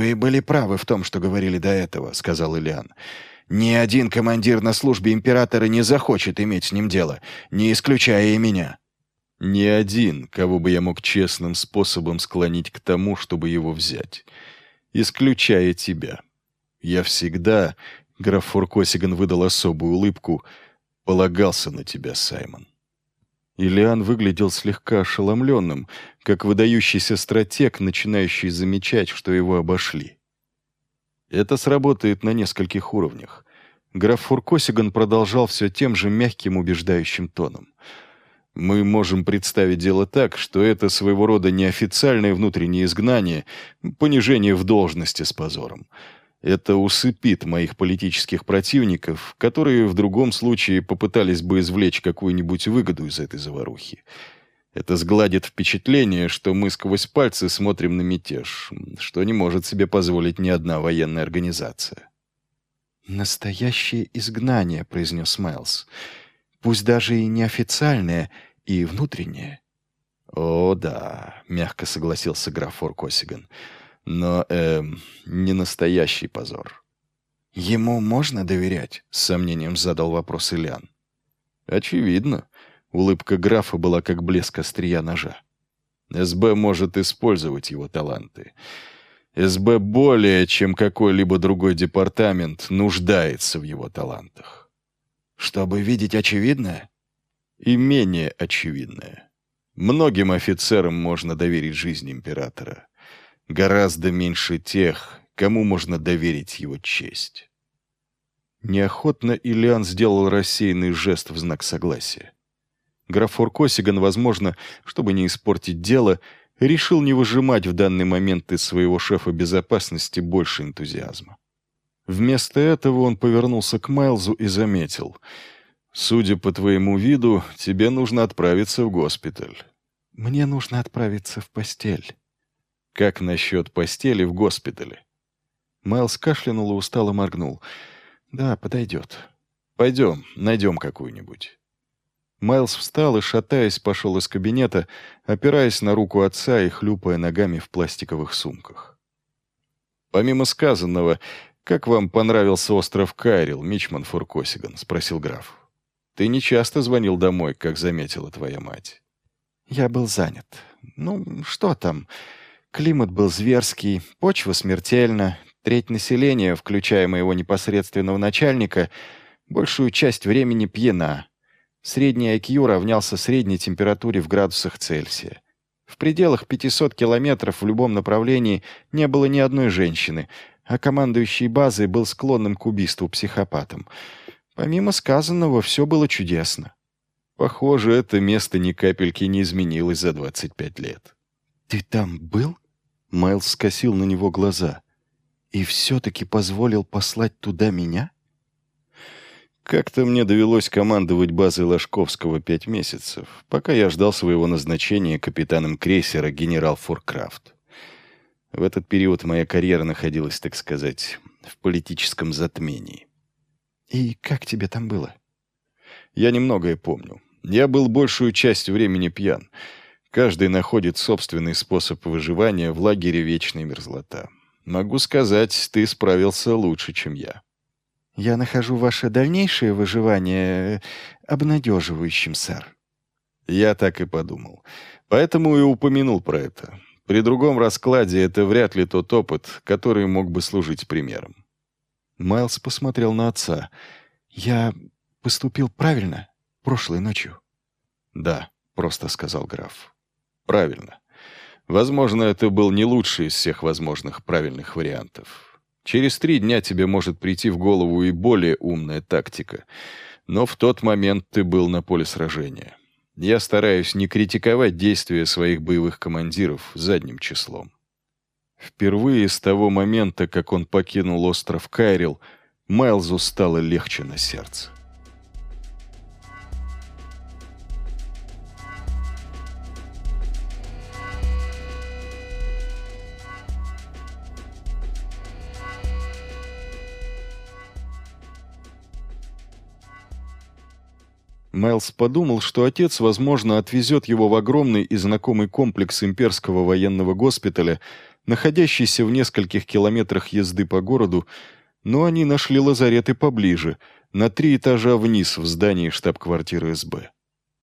«Вы были правы в том, что говорили до этого», — сказал Ильян. «Ни один командир на службе императора не захочет иметь с ним дело, не исключая и меня». «Ни один, кого бы я мог честным способом склонить к тому, чтобы его взять, исключая тебя. Я всегда...» — граф Фуркосиган выдал особую улыбку — «полагался на тебя, Саймон». Ильян выглядел слегка ошеломленным, как выдающийся стратег, начинающий замечать, что его обошли. Это сработает на нескольких уровнях. Граф Фуркосиган продолжал все тем же мягким, убеждающим тоном. Мы можем представить дело так, что это своего рода неофициальное внутреннее изгнание, понижение в должности с позором. Это усыпит моих политических противников, которые в другом случае попытались бы извлечь какую-нибудь выгоду из этой заварухи. Это сгладит впечатление, что мы сквозь пальцы смотрим на мятеж, что не может себе позволить ни одна военная организация. «Настоящее изгнание», — произнес Майлз. «Пусть даже и неофициальное, и внутреннее». «О, да», — мягко согласился граф Фуркосиган. «Но, не настоящий позор». «Ему можно доверять?» — с сомнением задал вопрос Ильян. «Очевидно». Улыбка графа была как блеск острия ножа. СБ может использовать его таланты. СБ более, чем какой-либо другой департамент, нуждается в его талантах. «Чтобы видеть очевидное?» И менее очевидное. Многим офицерам можно доверить жизнь императора. Гораздо меньше тех, кому можно доверить его честь. Неохотно Ильян сделал рассеянный жест в знак согласия. Граф Фуркосиган, возможно, чтобы не испортить дело, решил не выжимать в данный момент из своего шефа безопасности больше энтузиазма. Вместо этого он повернулся к Майлзу и заметил: «Судя по твоему виду, тебе нужно отправиться в госпиталь». «Мне нужно отправиться в постель». «Как насчет постели в госпитале?» Майлз кашлянул и устало моргнул. «Да, подойдет». «Пойдем, найдем какую-нибудь». Майлз встал и, шатаясь, пошел из кабинета, опираясь на руку отца и хлюпая ногами в пластиковых сумках. «Помимо сказанного, как вам понравился остров Кайрил, мичман Фуркосиган?» — спросил граф. «Ты не часто звонил домой, как заметила твоя мать». «Я был занят. Ну, что там? Климат был зверский, почва смертельна, треть населения, включая моего непосредственного начальника, большую часть времени пьяна. Средний IQ равнялся средней температуре в градусах Цельсия. В пределах 500 километров в любом направлении не было ни одной женщины, а командующий базой был склонным к убийству психопатом. Помимо сказанного, все было чудесно». «Похоже, это место ни капельки не изменилось за 25 лет». «Ты там был?» Майлз скосил на него глаза. «И все-таки позволил послать туда меня?» Как-то мне довелось командовать базой Ложковского 5 месяцев, пока я ждал своего назначения капитаном крейсера генерал Форкрафт. В этот период моя карьера находилась, так сказать, в политическом затмении. «И как тебе там было?» Я немногое помню. Я был большую часть времени пьян. Каждый находит собственный способ выживания в лагере вечной мерзлота. Могу сказать, ты справился лучше, чем я. «Я нахожу ваше дальнейшее выживание обнадеживающим, сэр». Я так и подумал. Поэтому и упомянул про это. При другом раскладе это вряд ли тот опыт, который мог бы служить примером. Майлз посмотрел на отца. «Я поступил правильно прошлой ночью?» «Да», — просто сказал граф. «Правильно. Возможно, это был не лучший из всех возможных правильных вариантов. Через 3 дня тебе может прийти в голову и более умная тактика. Но в тот момент ты был на поле сражения. Я стараюсь не критиковать действия своих боевых командиров задним числом». Впервые с того момента, как он покинул остров Кайрил, Майлзу стало легче на сердце. Майлз подумал, что отец, возможно, отвезет его в огромный и знакомый комплекс имперского военного госпиталя, находящийся в нескольких километрах езды по городу, но они нашли лазарет и поближе, на 3 этажа вниз в здании штаб-квартиры СБ.